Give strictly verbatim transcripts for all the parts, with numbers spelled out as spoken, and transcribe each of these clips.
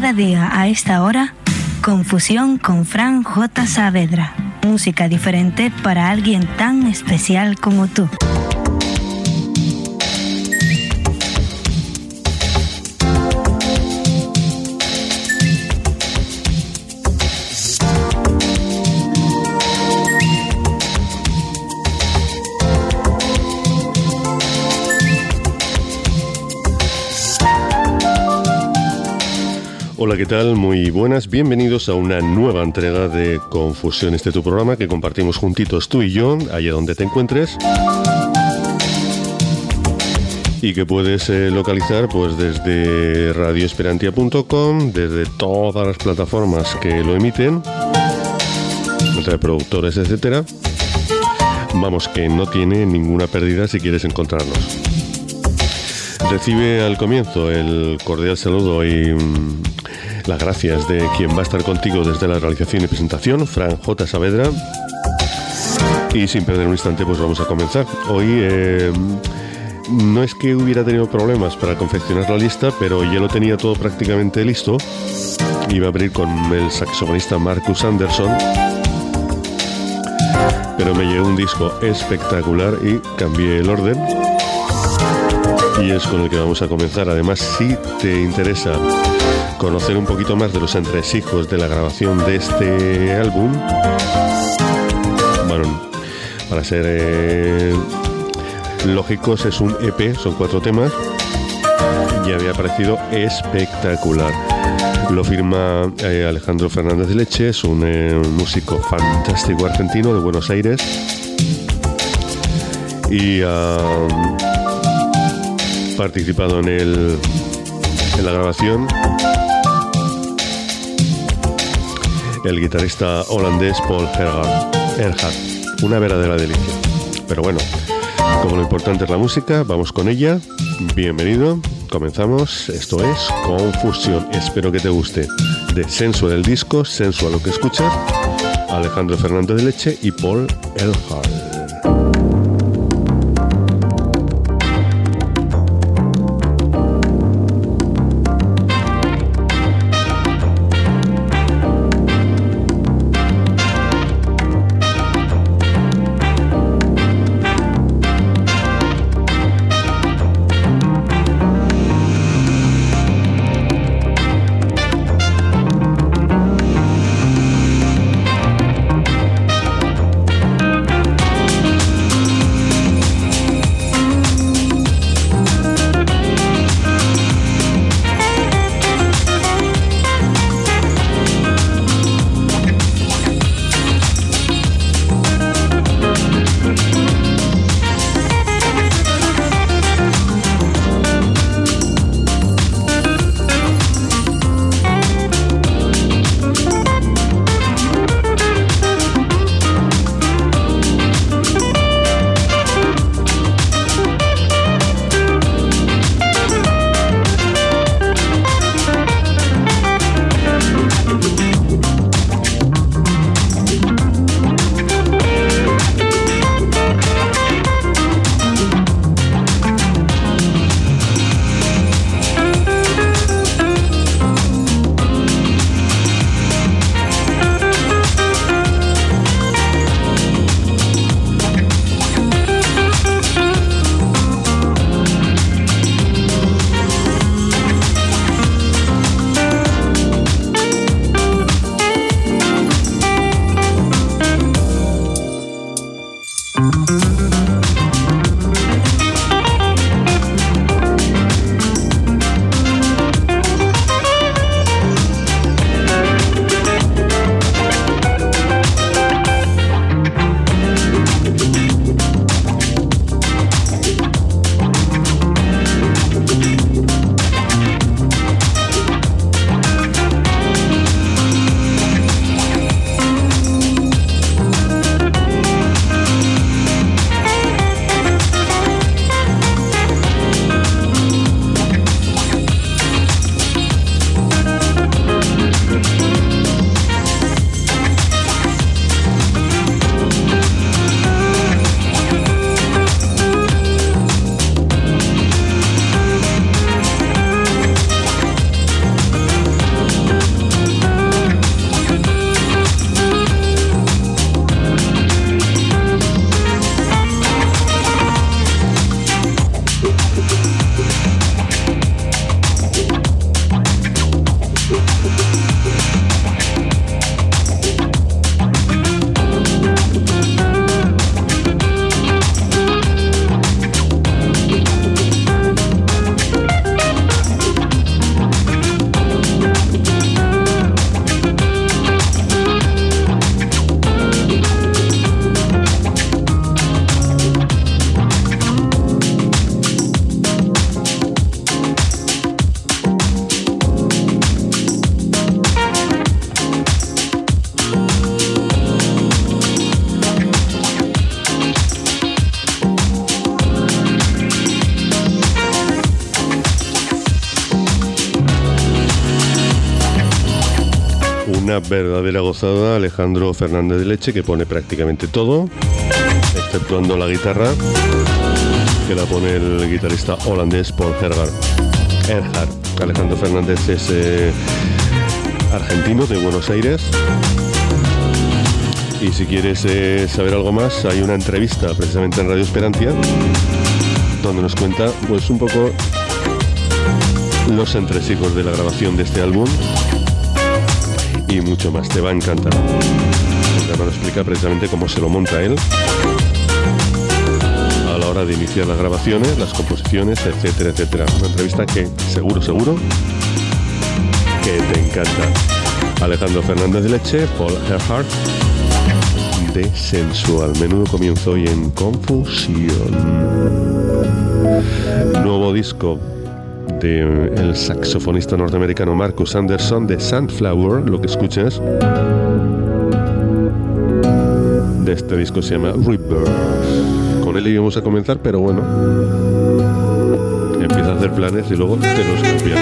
Cada día a esta hora, Confusión con Fran J. Saavedra. Música diferente para alguien tan especial como tú. Hola, ¿qué tal? Muy buenas, bienvenidos a una nueva entrega de Confusión, este tu programa que compartimos juntitos tú y yo, allá donde te encuentres, y que puedes eh, localizar pues desde radio esperantia punto com, desde todas las plataformas que lo emiten, reproductores, etcétera. Vamos, que no tiene ninguna pérdida si quieres encontrarnos. Recibe al comienzo el cordial saludo y mmm, las gracias de quien va a estar contigo desde la realización y presentación, Fran J. Saavedra. Y sin perder un instante, pues vamos a comenzar. Hoy eh, no es que hubiera tenido problemas para confeccionar la lista, pero ya lo tenía todo prácticamente listo. Iba a abrir con el saxofonista Marcus Anderson, pero me llegó un disco espectacular y cambié el orden. Y es con el que vamos a comenzar. Además, si te interesa conocer un poquito más de los entresijos de la grabación de este álbum, bueno, para ser eh, lógicos, es un E P, son cuatro temas, y había parecido espectacular. Lo firma eh, Alejandro Fernández de Leche, es un, eh, un músico fantástico argentino de Buenos Aires, y ha uh, participado en, el, en la grabación el guitarrista holandés Paul Erhardt. Una verdadera delicia. Pero bueno, como lo importante es la música, vamos con ella. Bienvenido, comenzamos. Esto es Confusión. Espero que te guste. De Sensual el disco, Sensual lo que escuchas, Alejandro Fernández de Leche y Paul Erhardt. verdadera gozada. Alejandro Fernández de Leche, que pone prácticamente todo, exceptuando la guitarra, que la pone el guitarrista holandés Paul Erhardt. Erhardt. Alejandro Fernández es eh, argentino, de Buenos Aires. Y si quieres eh, saber algo más, hay una entrevista precisamente en Radio Esperantia, donde nos cuenta pues un poco los entresijos de la grabación de este álbum y mucho más. Te va a encantar. Nos explica precisamente cómo se lo monta él a la hora de iniciar las grabaciones, las composiciones, etcétera, etcétera. Una entrevista que seguro, seguro que te encanta. Alejandro Fernández de Leche, Paul Erhardt, de Sensual. Menudo comienzo hoy en Confusión. Nuevo disco del saxofonista norteamericano Marcus Anderson, de Sunflower. Lo que escuchas de este disco se llama Rebirth. Con él íbamos a comenzar, pero bueno, empieza a hacer planes y luego te los cambia.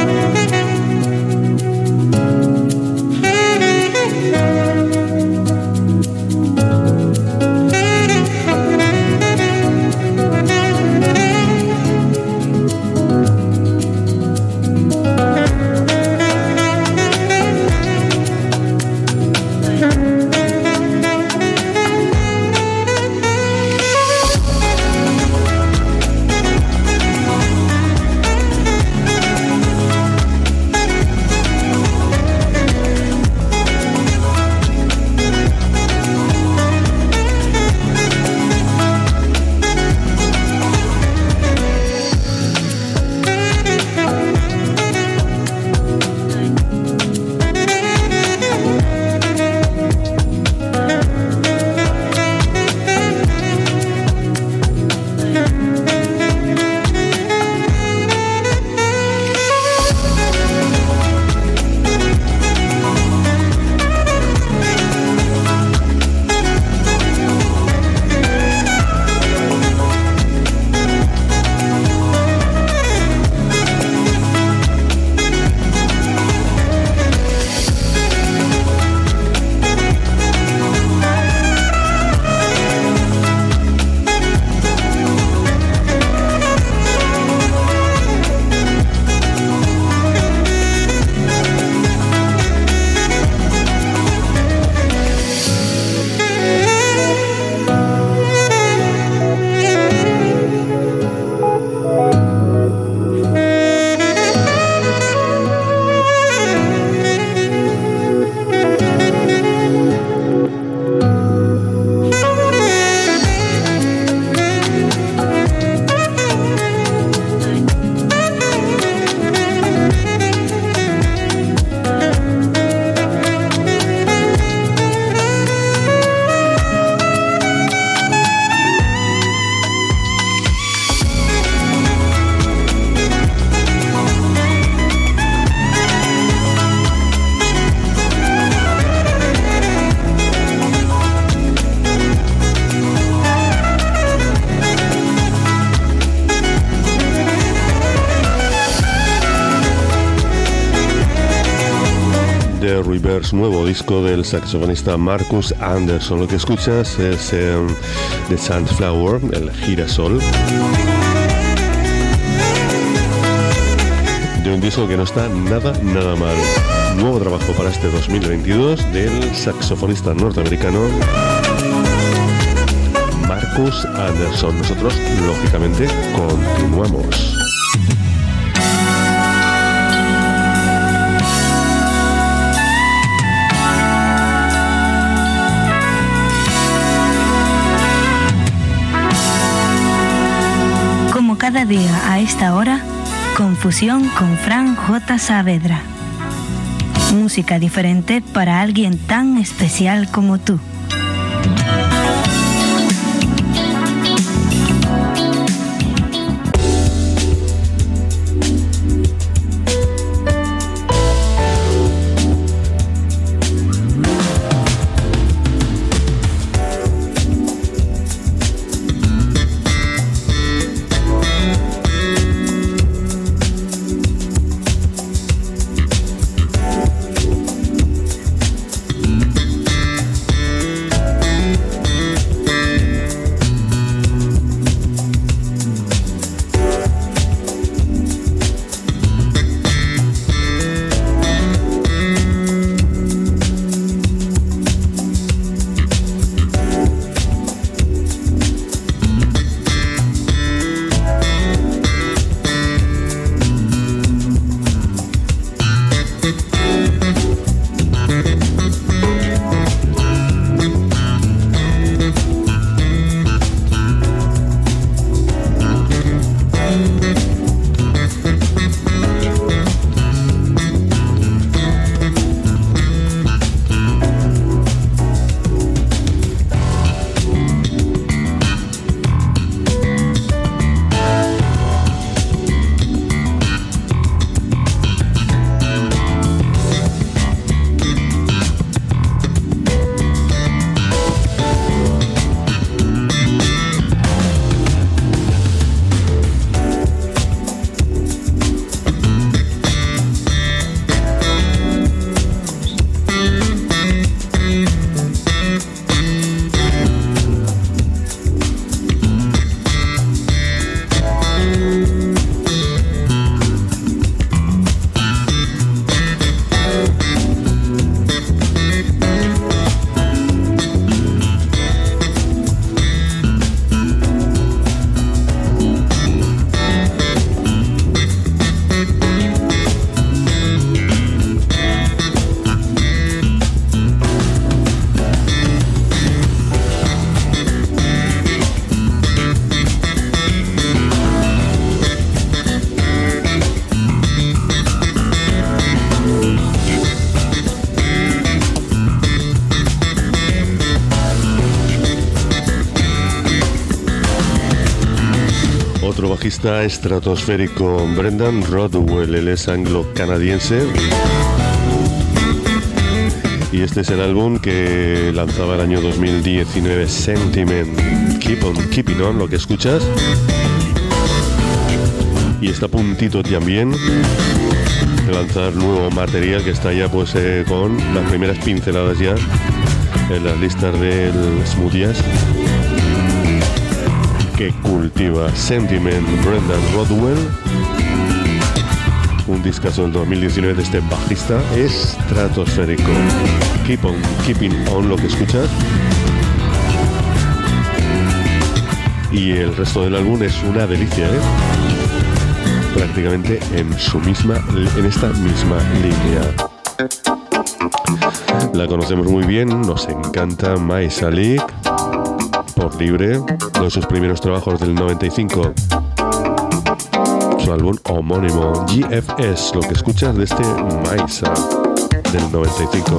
Rebirth, nuevo disco del saxofonista Marcus Anderson. Lo que escuchas es eh, The Sunflower, el girasol, de un disco que no está nada, nada mal. Nuevo trabajo para este dos mil veintidós del saxofonista norteamericano Marcus Anderson. Nosotros, lógicamente, continuamos. Cada día a esta hora, Confusión con Fran J. Saavedra. Música diferente para alguien tan especial como tú. otro bajista estratosférico, Brendan Rodwell. Él es anglo-canadiense y este es el álbum que lanzaba el año dos mil diecinueve, Sentiment. Keep on keeping on, lo que escuchas, y está a puntito también de lanzar nuevo material que está ya pues eh, con las primeras pinceladas ya en las listas del Smooth Jazz que cultiva. Sentiment, Brendan Rodwell, un discazo del dos mil diecinueve de este bajista estratosférico. Keep on keeping on, lo que escuchas, y el resto del álbum es una delicia, ¿eh? Prácticamente en su misma, en esta misma línea. La conocemos muy bien, nos encanta Mai Salik, por libre, uno de sus primeros trabajos del noventa y cinco, su álbum homónimo G F S, lo que escuchas de este Maisa del noventa y cinco.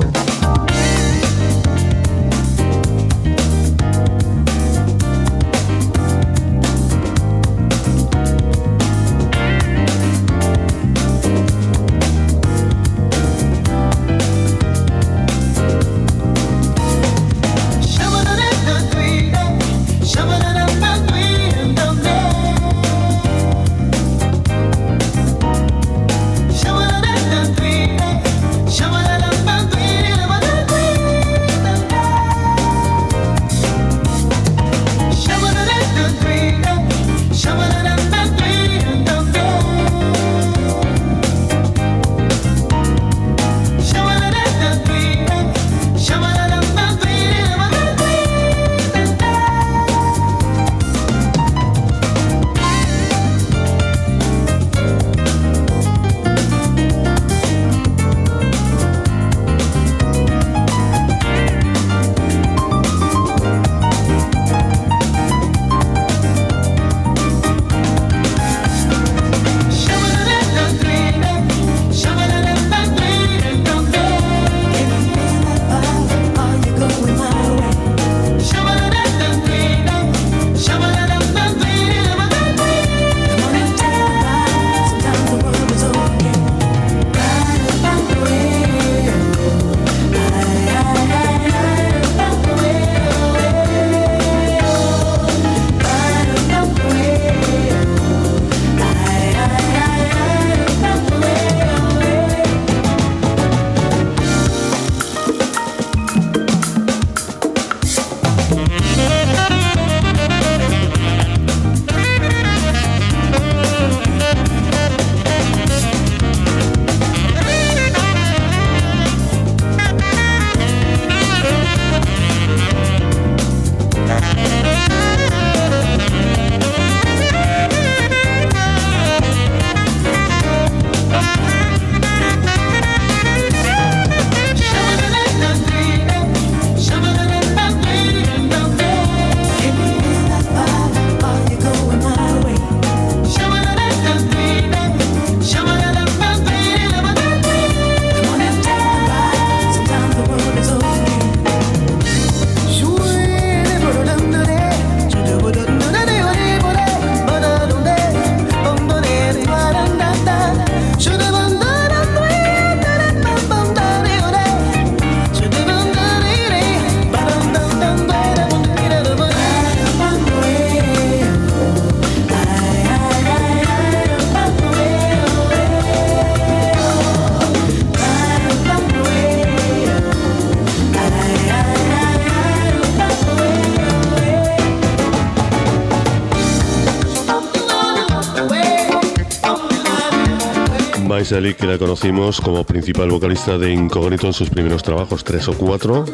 Mai Salik, que la conocimos como principal vocalista de Incógnito en sus primeros trabajos, tres o cuatro,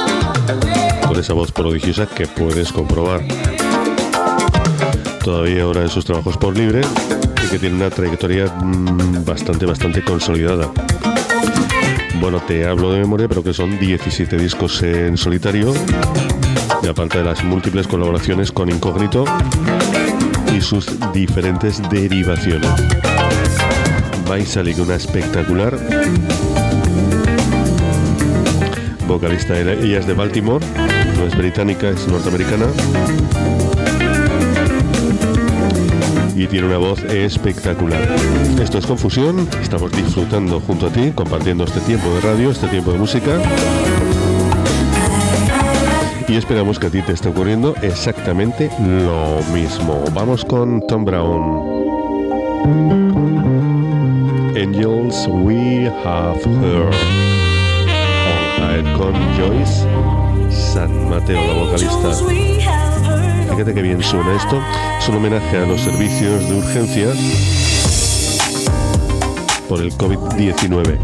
con esa voz prodigiosa que puedes comprobar todavía ahora en sus trabajos por libre, y que tiene una trayectoria mmm, bastante, bastante consolidada. Bueno, te hablo de memoria, pero que son diecisiete discos en solitario, y aparte de las múltiples colaboraciones con Incógnito y sus diferentes derivaciones. Mai Salik, una espectacular vocalista. Ella es de Baltimore, no es británica, es norteamericana. y tiene una voz espectacular. Esto es Confusión, estamos disfrutando junto a ti, compartiendo este tiempo de radio, este tiempo de música. Y esperamos que a ti te esté ocurriendo exactamente lo mismo. Vamos con Tom Brown. Angels We Have Heard. On Air con Joyce San Mateo, la vocalista. Fíjate que bien suena esto. Es un homenaje a los servicios de urgencia por el covid diecinueve.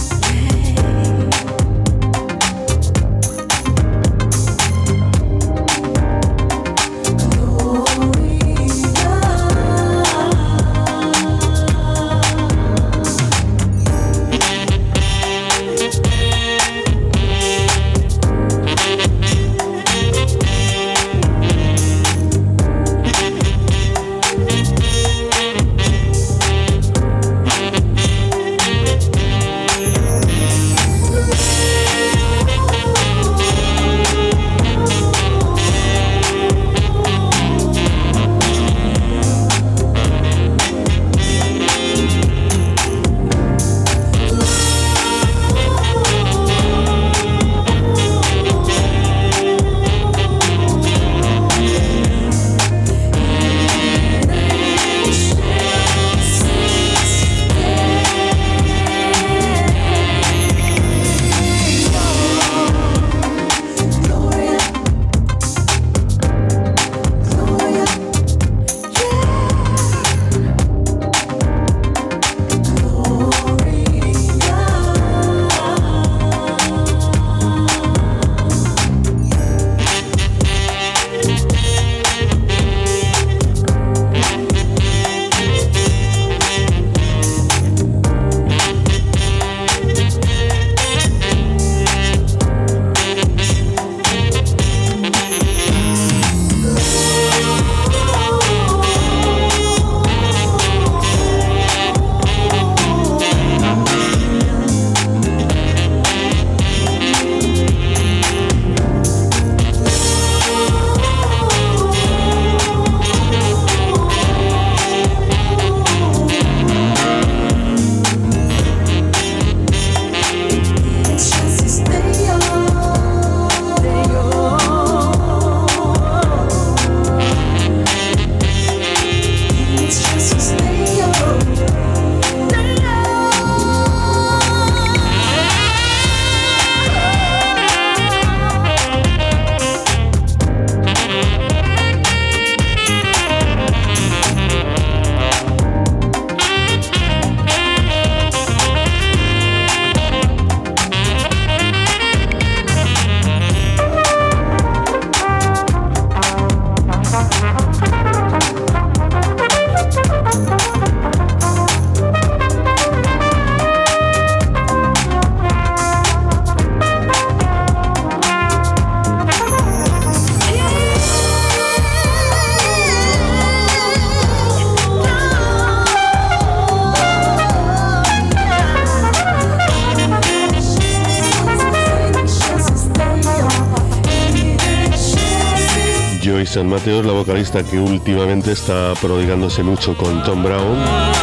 San Mateo es la vocalista que últimamente está prodigándose mucho con Tom Brown,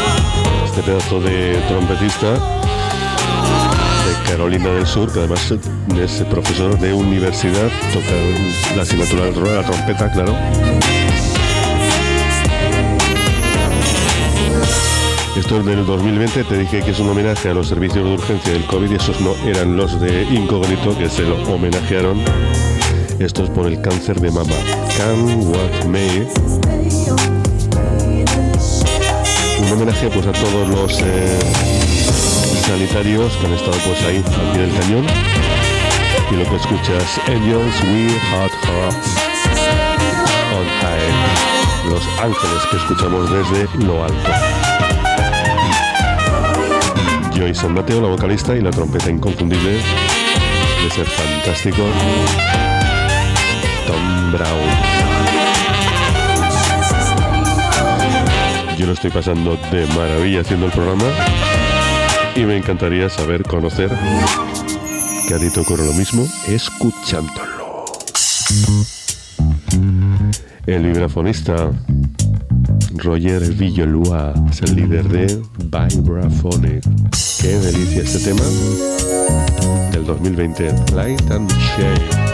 este pedazo de trompetista de Carolina del Sur, que además es profesor de universidad, toca la asignatura de la trompeta, claro. Esto es del dos mil veinte, te dije que es un homenaje a los servicios de urgencia del COVID y esos no eran los de Incógnito, que se lo homenajearon. Esto es por el cáncer de mama. Come What May. Un homenaje pues a todos los eh, sanitarios que han estado pues ahí al pie del cañón. Y lo que escuchas, Angels We Have Heard on High. Los ángeles que escuchamos desde lo alto. Joyce San Mateo, la vocalista, y la trompeta inconfundible de ser fantástico, Tom Brown. Yo lo estoy pasando de maravilla haciendo el programa y me encantaría saber, conocer que a ti te ocurre lo mismo escuchándolo. El vibrafonista Roger Villolua, es el líder de Vibraphonic. Qué delicia este tema del dos mil veinte, Light and Shade.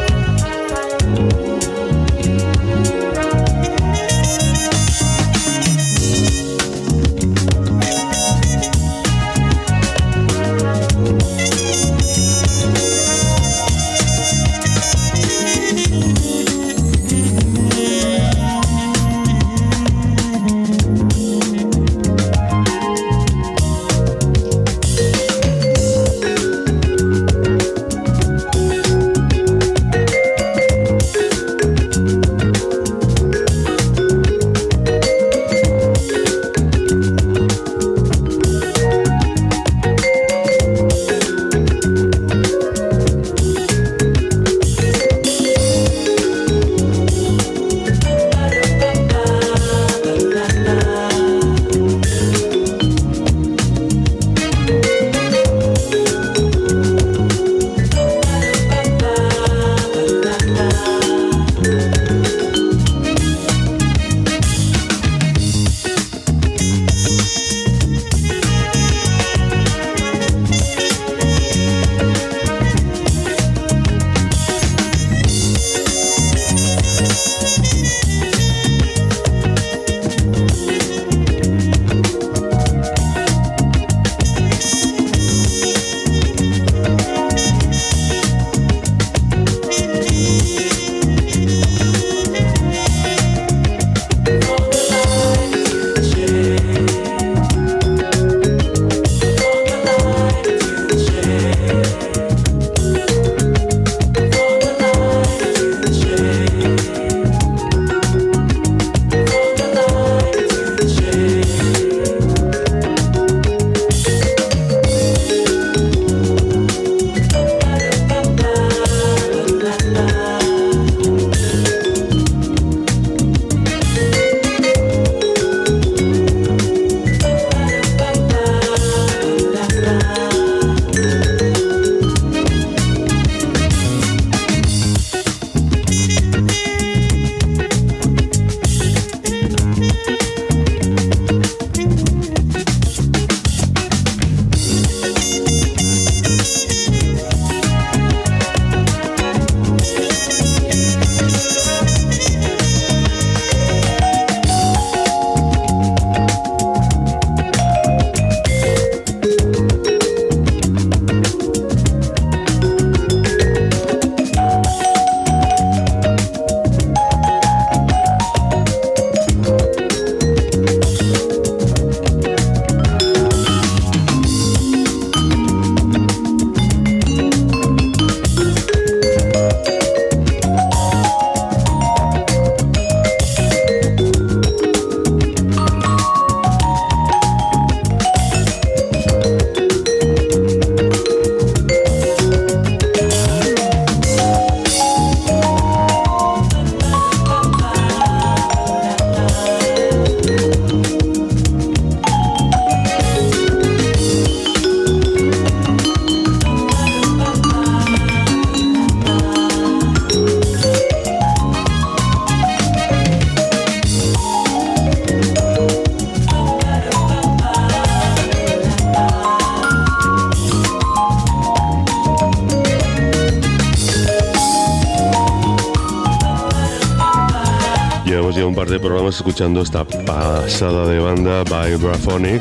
ya un par de programas escuchando esta pasada de banda Vibraphonic.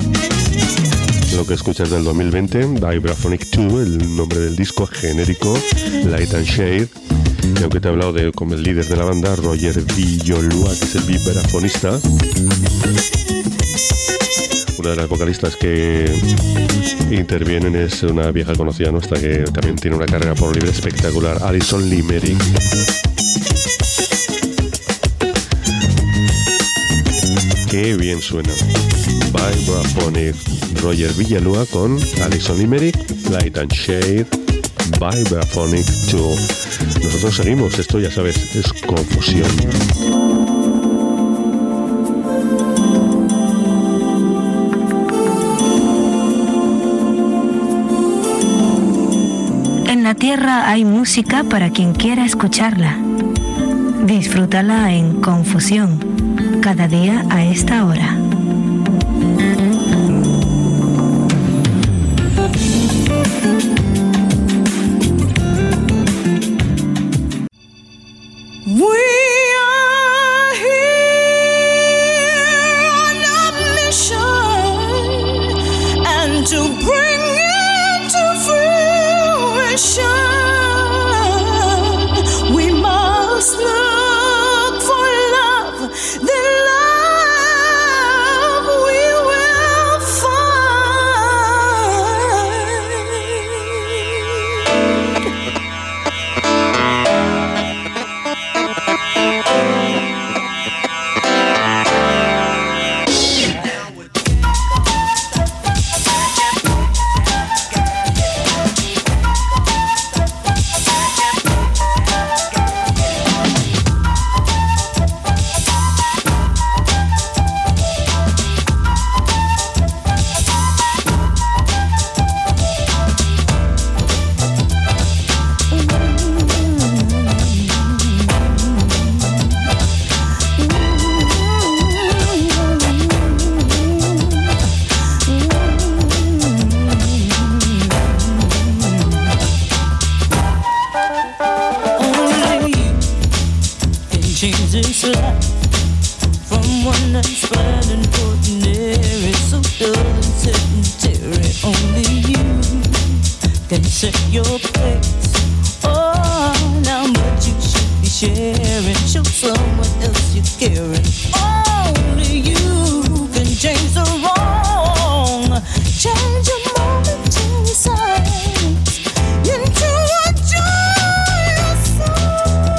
Lo que escuchas del dos mil veinte, Vibraphonic dos, el nombre del disco genérico, Light and Shade. Y aunque te he hablado de, como el líder de la banda, Roger Villolua, que es el vibrafonista, una de las vocalistas que intervienen es una vieja conocida nuestra que también tiene una carrera por libre espectacular, Alison Limerick. Qué bien suena. Vibraphonic, Roger Villolua con Alison Limerick, Light and Shade, Vibraphonic dos. Nosotros seguimos, esto ya sabes, es Confusión. En la tierra hay música para quien quiera escucharla. Disfrútala en Confusión, cada día a esta hora. change this life from one that's fine and ordinary, so dull and sedentary. Only you can set your pace. Oh, now what you should be sharing, show someone else you're caring. Only you can change the wrong, change a momentary silence into a joyous song.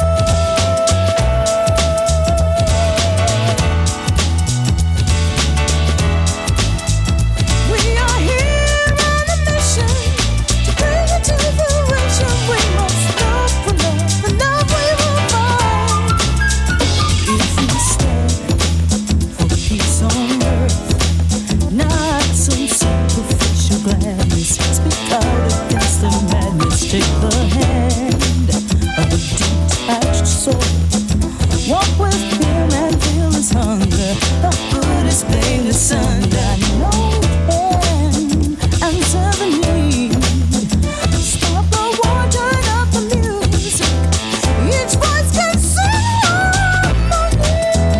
We are here on a mission to bring it to fruition. We must love for love, for love we will find. If we stand for peace on earth, not some superficial gladness, speak out against the madness. Take the hand of a detached soul, walk with him and feel his hunger. The food is pain asunder. I know we can answer the need. Stop the war, turn up the music. Each voice can sing harmony.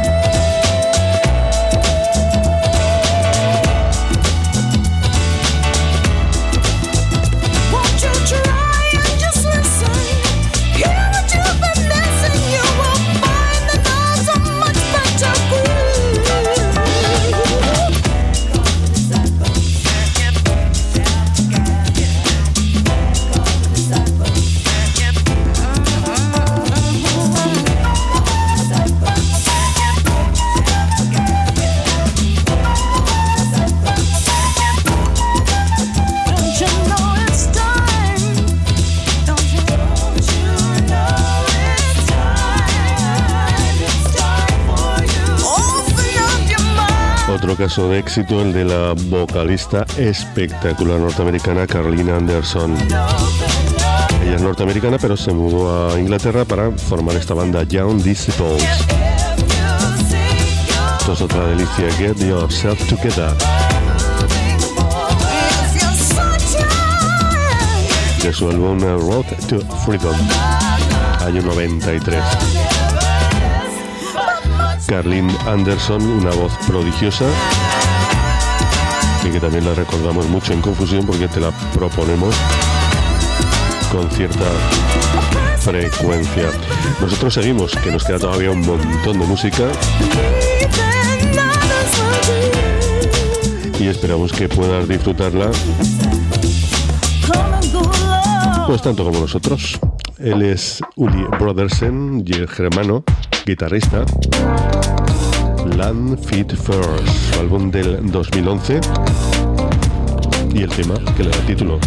Won't you try and just listen? Hear what you've been missing. You will find that there's a much better groove. Don't you know it's time? Don't you, don't you know it's time? It's time for you. Open up your mind. Otro caso de éxito, el de la vocalista espectacular norteamericana Carlin Anderson. Ella es norteamericana, pero se mudó a Inglaterra para formar esta banda Young Disciples. Esto es otra delicia, Get Yourself Together, de su álbum Road to Freedom, año noventa y tres. Carlin Anderson, una voz prodigiosa y que también la recordamos mucho en Confusión porque te la proponemos con cierta frecuencia. Nosotros seguimos, que nos queda todavía un montón de música y esperamos que puedas disfrutarla pues tanto como nosotros. Él es Uli Brodersen y el germano, guitarrista. Land Feet First, su álbum del dos mil once y el tema que le da título.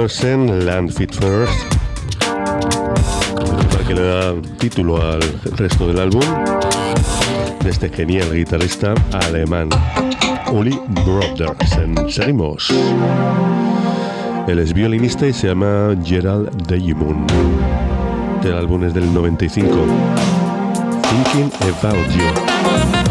Andersen, Land Fit First, que le da título al resto del álbum, de este genial guitarrista alemán, Uli Brodersen. Seguimos. Él es violinista y se llama Gerald Diamond. El álbum es del noventa y cinco. Thinking About You.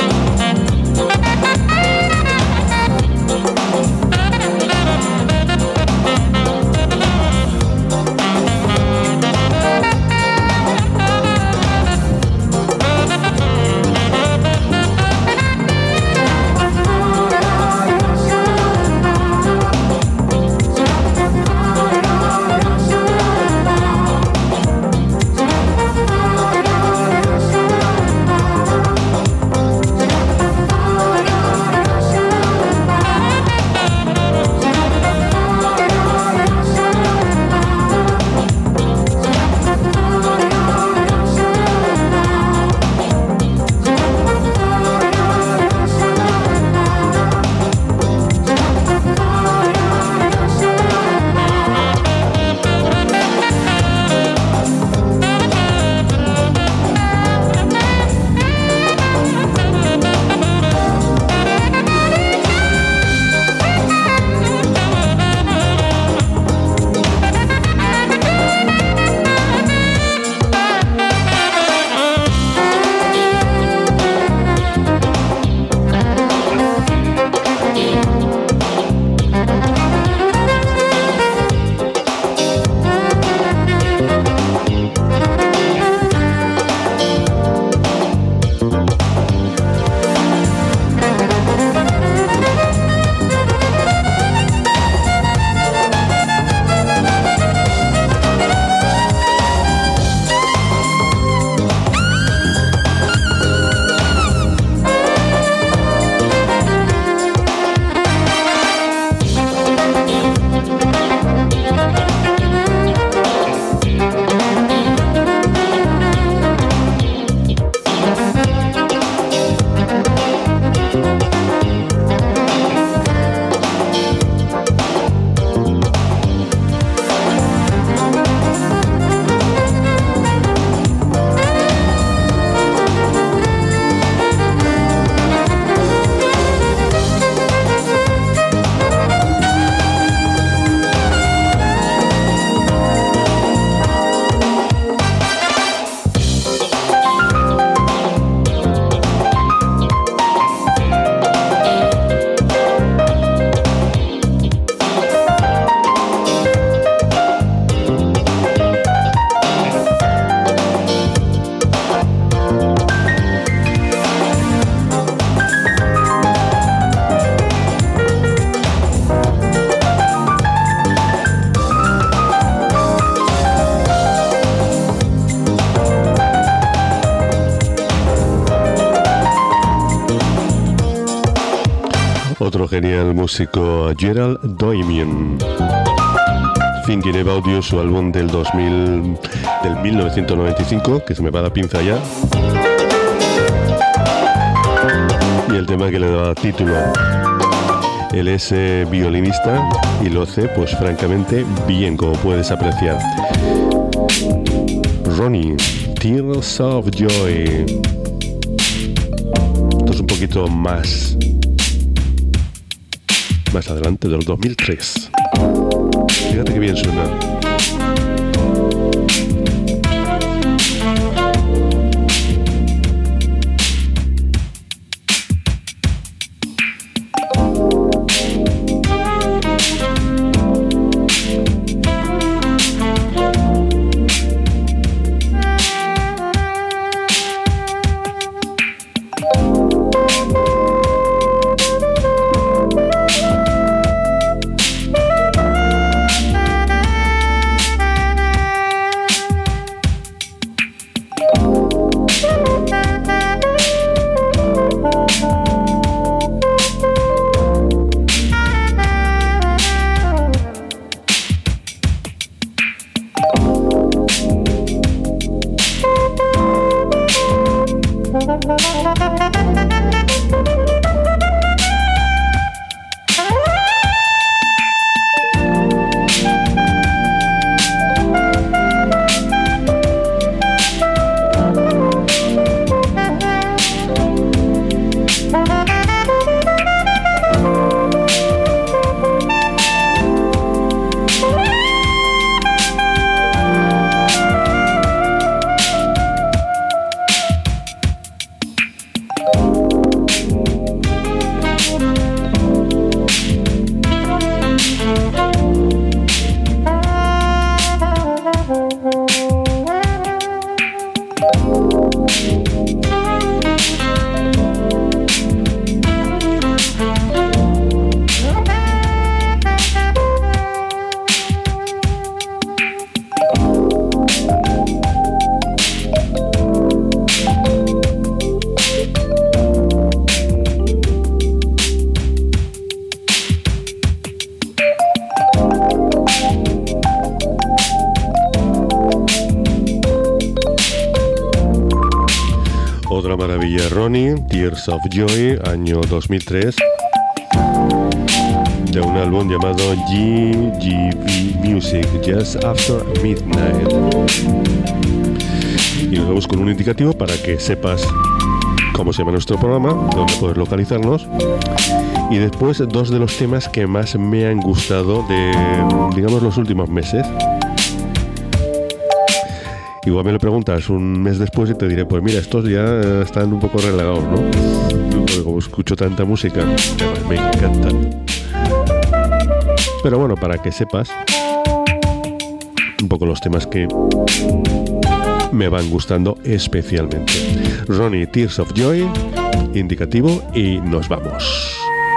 Otro genial músico, Gerald Diamond. Thinking About You, su álbum del dos mil, del mil novecientos noventa y cinco, que se me va la pinza ya. Y el tema que le da título. Él es eh, violinista y lo hace, pues francamente, bien, como puedes apreciar. Ronnie, Tears of Joy. Esto es un poquito más, más adelante, del dos mil tres. Fíjate que bien suena. Otra maravilla, Ronnie, Tears of Joy, año dos mil tres, de un álbum llamado G G V Music, Just After Midnight. Y nos vamos con un indicativo para que sepas cómo se llama nuestro programa, dónde puedes localizarnos. Y después dos de los temas que más me han gustado de, digamos, los últimos meses. Igual me lo preguntas un mes después y te diré, pues mira, estos ya están un poco relagados, ¿no? Porque como escucho tanta música, que me encanta. Pero bueno, para que sepas un poco los temas que me van gustando especialmente. Ronnie, Tears of Joy, indicativo, y nos vamos.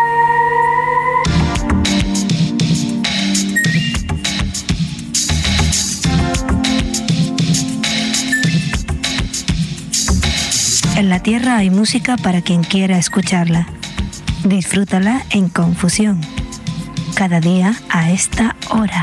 En la Tierra hay música para quien quiera escucharla. Disfrútala en Confusión. Cada día a esta hora.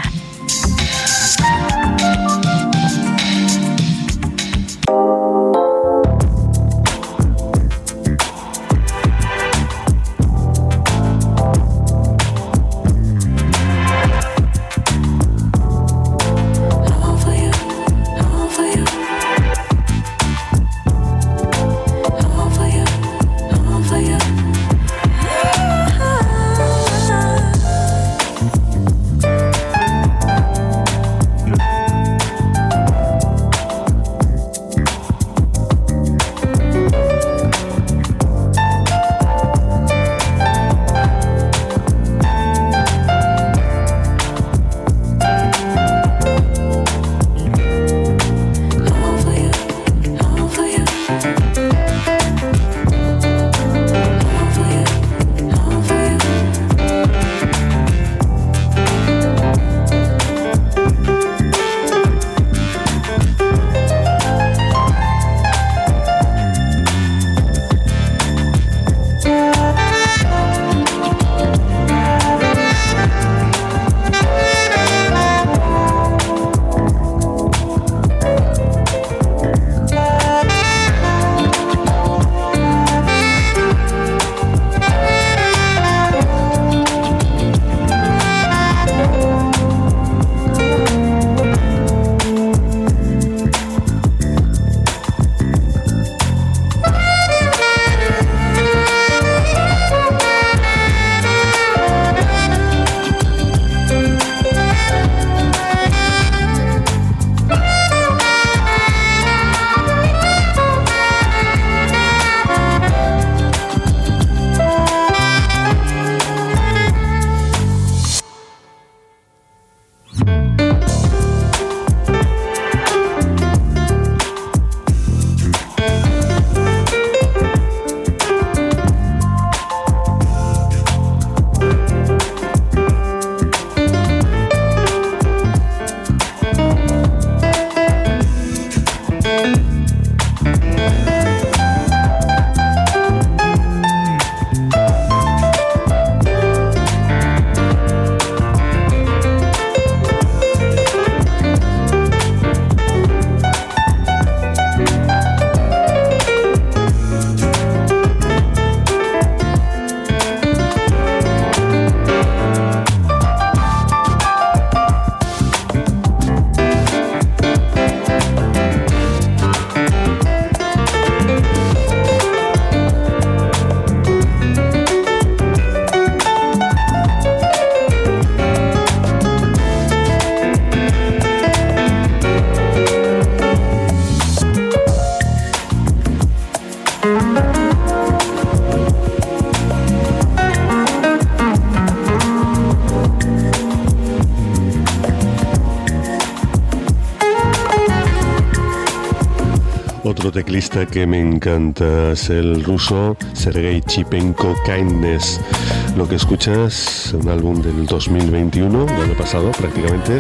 Otro teclista que me encanta es el ruso Sergei Chipenko, Kindness. Lo que escuchas es un álbum del dos mil veintiuno, del año pasado prácticamente.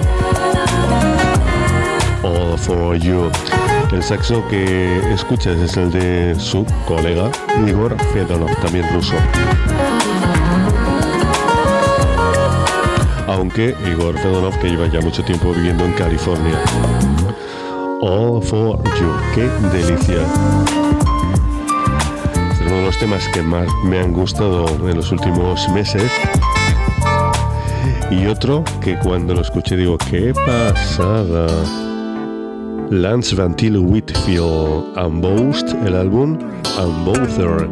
All for You. El saxo que escuchas es el de su colega Igor Fedonov, también ruso. Aunque Igor Fedonov, que lleva ya mucho tiempo viviendo en California. All for You, qué delicia. uno de los temas que más me han gustado en los últimos meses. Y otro que cuando lo escuché digo, ¡qué pasada! Lance Van Til Whitfield, Unbound, el álbum Unbothered.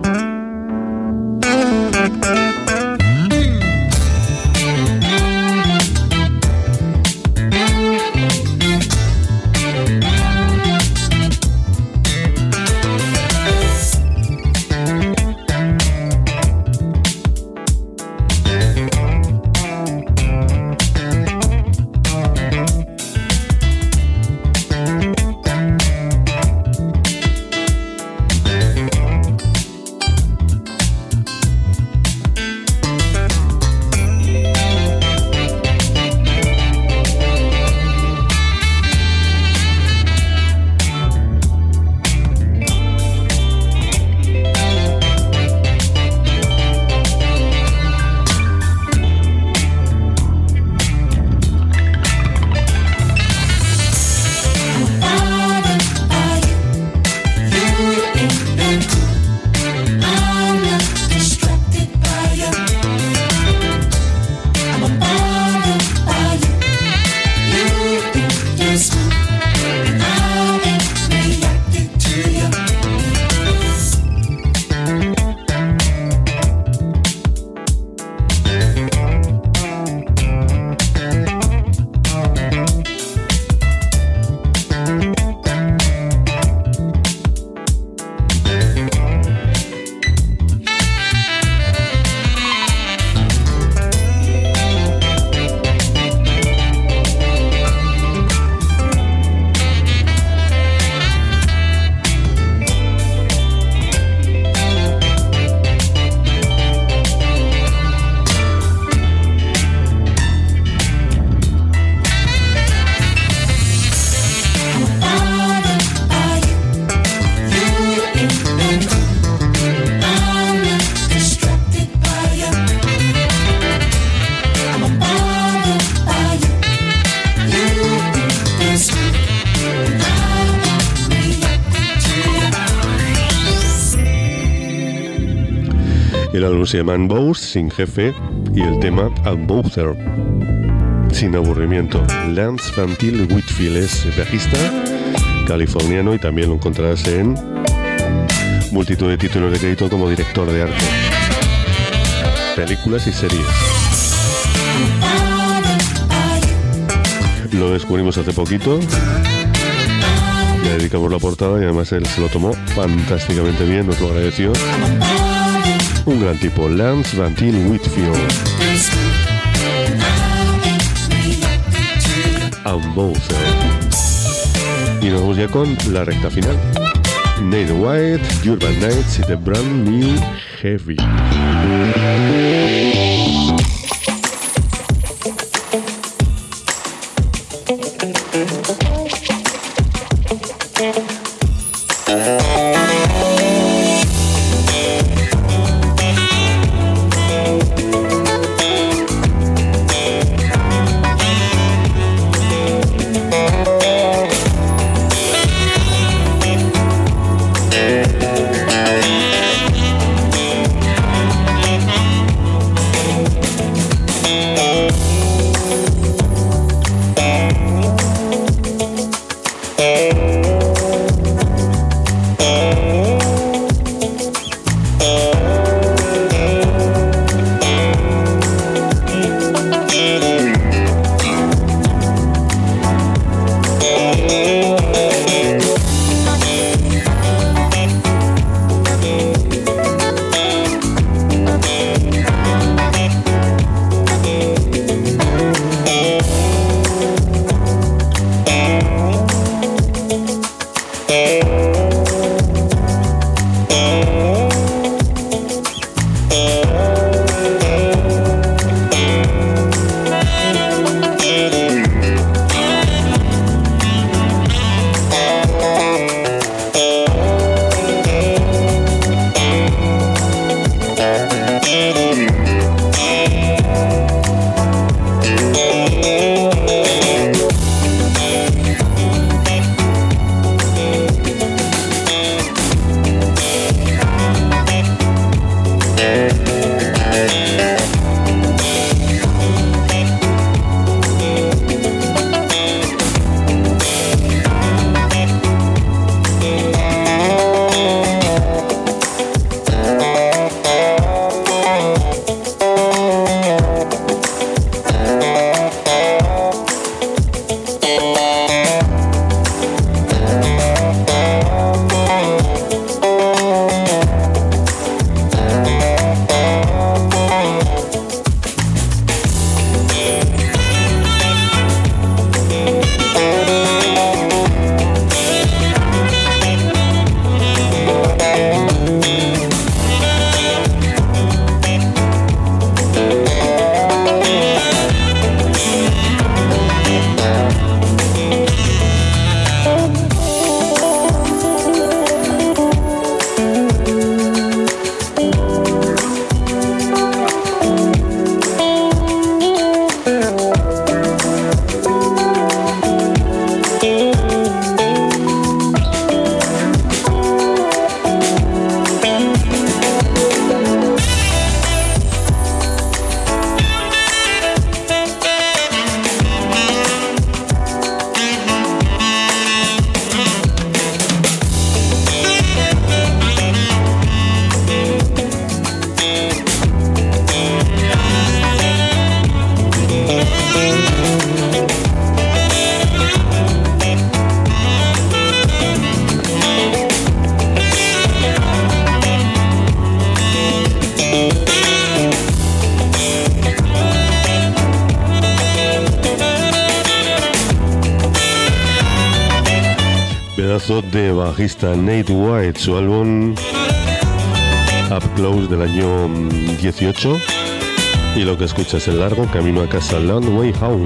El álbum se llama Unbound, sin jefe, y el tema Unbothered, sin aburrimiento. Lance Van Til Whitfield es bajista californiano y también lo encontrarás en multitud de títulos de crédito como director de arte, películas y series. Lo descubrimos hace poquito, le dedicamos la portada y además él se lo tomó fantásticamente bien, nos lo agradeció. Un gran tipo, Lance Van Til Whitfield. Unbothered. Y nos vamos ya con la recta final. Nate White, Urban Nights y The Brand New Heavy. Pedazo de bajista Nate White, su álbum Up Close del año dieciocho, y lo que escuchas el largo Camino a casa, Long Way Home.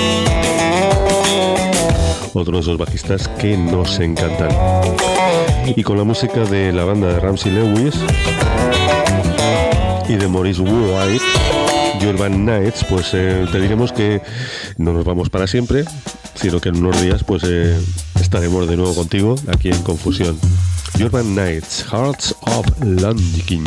Otro de esos bajistas que nos encantan. Y con la música de la banda de Ramsey Lewis y de Maurice White, The Urban Nights, pues eh, te diremos que no nos vamos para siempre, sino que en unos días pues eh, estaremos de nuevo contigo aquí en Confusión. The Urban Nights, Hearts of London.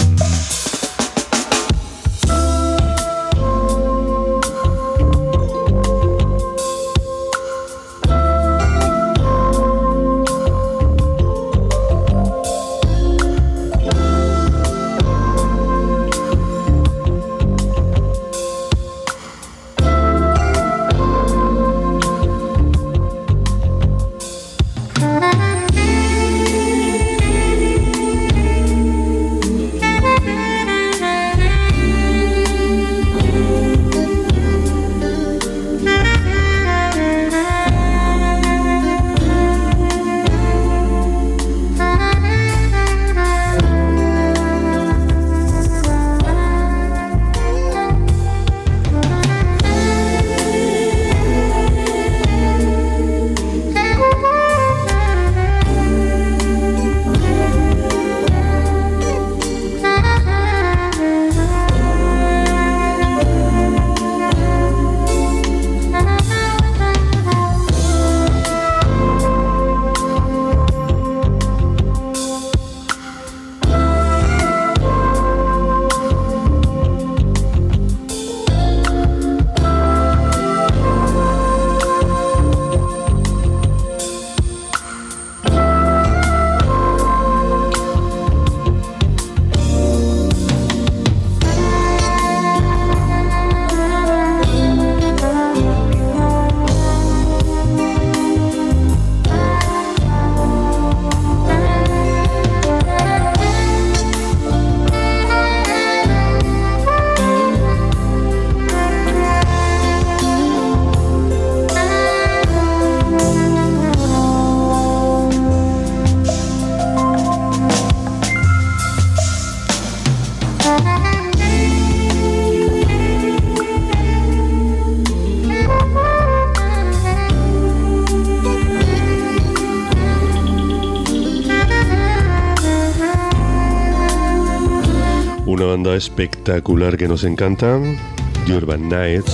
Una banda espectacular que nos encanta, The Urban Nights.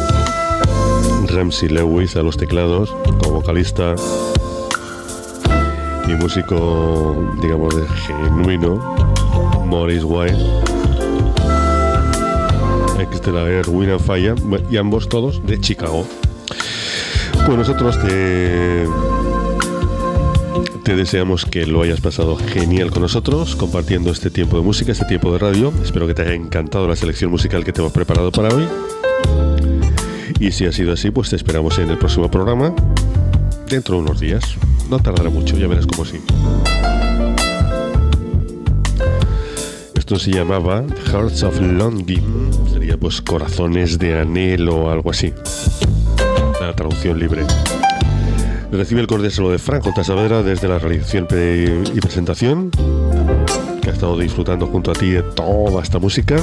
Ramsey Lewis a los teclados como vocalista y músico, digamos, de genuino, Maurice White, ex de la Earth, Wind and Fire, y ambos todos de Chicago. Pues nosotros te, te deseamos que lo hayas pasado genial con nosotros, compartiendo este tiempo de música, este tiempo de radio. Espero que te haya encantado la selección musical que te hemos preparado para hoy. Y si ha sido así, pues te esperamos en el próximo programa, dentro de unos días. No tardará mucho, ya verás cómo sí. Esto se llamaba Hearts of Longing, sería pues corazones de anhelo o algo así. La traducción libre. Recibe el cordial saludo de Frank J. Saavedra desde la realización y presentación, que ha estado disfrutando junto a ti de toda esta música.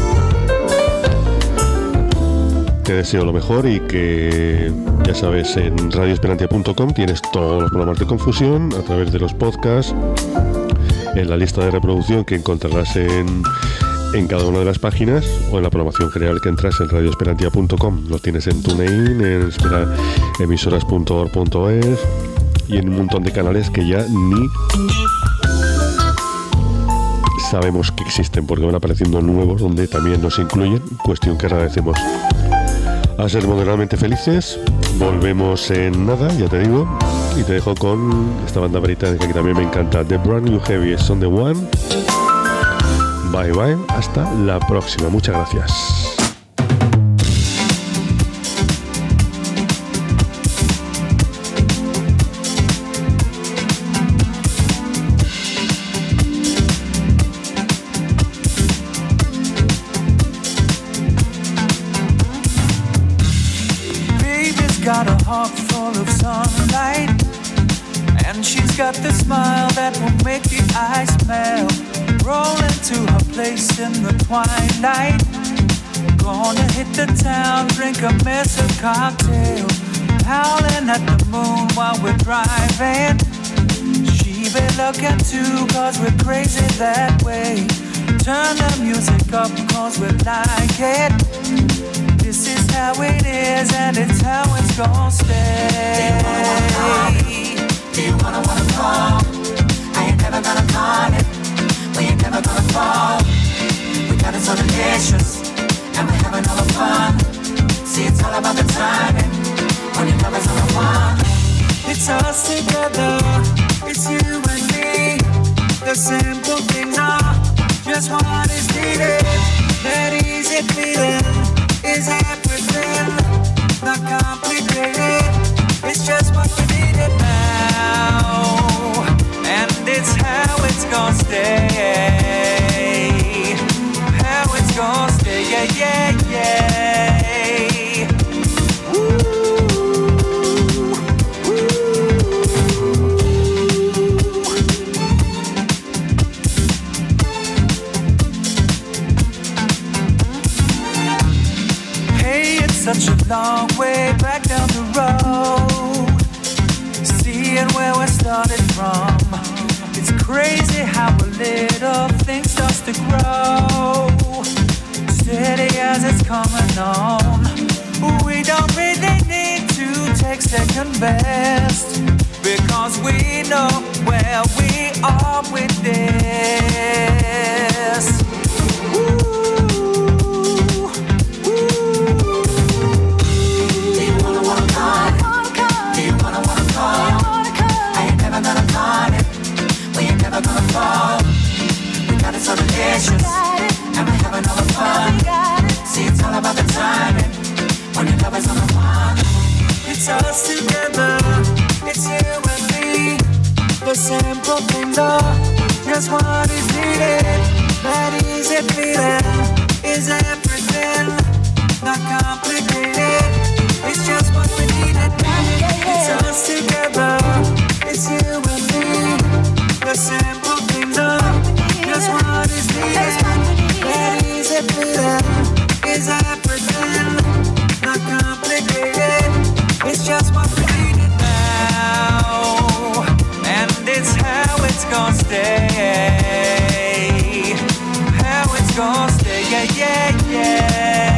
Te deseo lo mejor y que, ya sabes, en radio esperantia punto com tienes todos los programas de Confusión a través de los podcasts, en la lista de reproducción que encontrarás en, en cada una de las páginas, o en la programación general que entras en radio esperantia punto com. Lo tienes en TuneIn, en espera, emisoras punto org punto es y en un montón de canales que ya ni sabemos que existen, porque van apareciendo nuevos donde también nos incluyen, cuestión que agradecemos. A ser moderadamente felices, volvemos en nada, ya te digo, y te dejo con esta banda británica que también me encanta, The Brand New Heavies on the One. Bye bye, hasta la próxima, muchas gracias. Got a heart full of sunlight, and she She's got the smile that will make the eyes melt. Roll into her place in the twilight. Gonna hit the town, drink a mess of cocktail. Howling at the moon while we're driving. She be looking too, cause we're crazy that way. Turn the music up, cause we like it. This is how it is, and it's how it's gonna stay. Do you wanna wanna fall? I ain't never gonna call it. We ain't never gonna fall. We got it so delicious, and we're having all the fun. See, it's all about the timing. When your love is on the one. It's us together, it's you and me. The simple things are just what is needed. That easy feeling is everything. Not complicated, it's just what we needed now. And it's how it's gonna stay. How it's gonna stay, yeah, yeah, yeah. Such a long way back down the road, seeing where we started from. It's crazy how a little thing starts to grow, steady as it's coming on. We don't really need to take second best, because we know where we are with this. We got it so delicious, and we're having all the fun. See, it's all about the timing. When your love is on the one. It's us together, it's you and me. The simple things are just what is needed. That easy feeling is everything. Not complicated, it's just what we needed. It's us together, it's you and me. The simple things are just what is needed. That easy feeling is everything. Not complicated, it's just what we needed now. And it's how it's gonna stay. How it's gonna stay, yeah, yeah, yeah.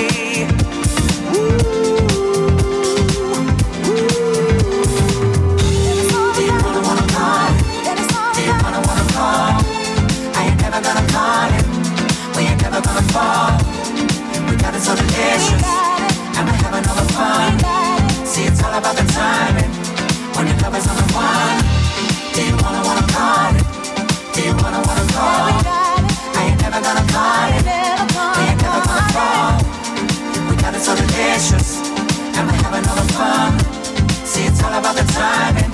Gonna fall. We got it so delicious, and we're having all the fun. See, it's all about the timing. When your love is on the one. Do you wanna wanna call it? Do you wanna wanna call? I ain't never gonna call it. We ain't never gonna fall. We got it so delicious, and we're having all the fun. See, it's all about the timing.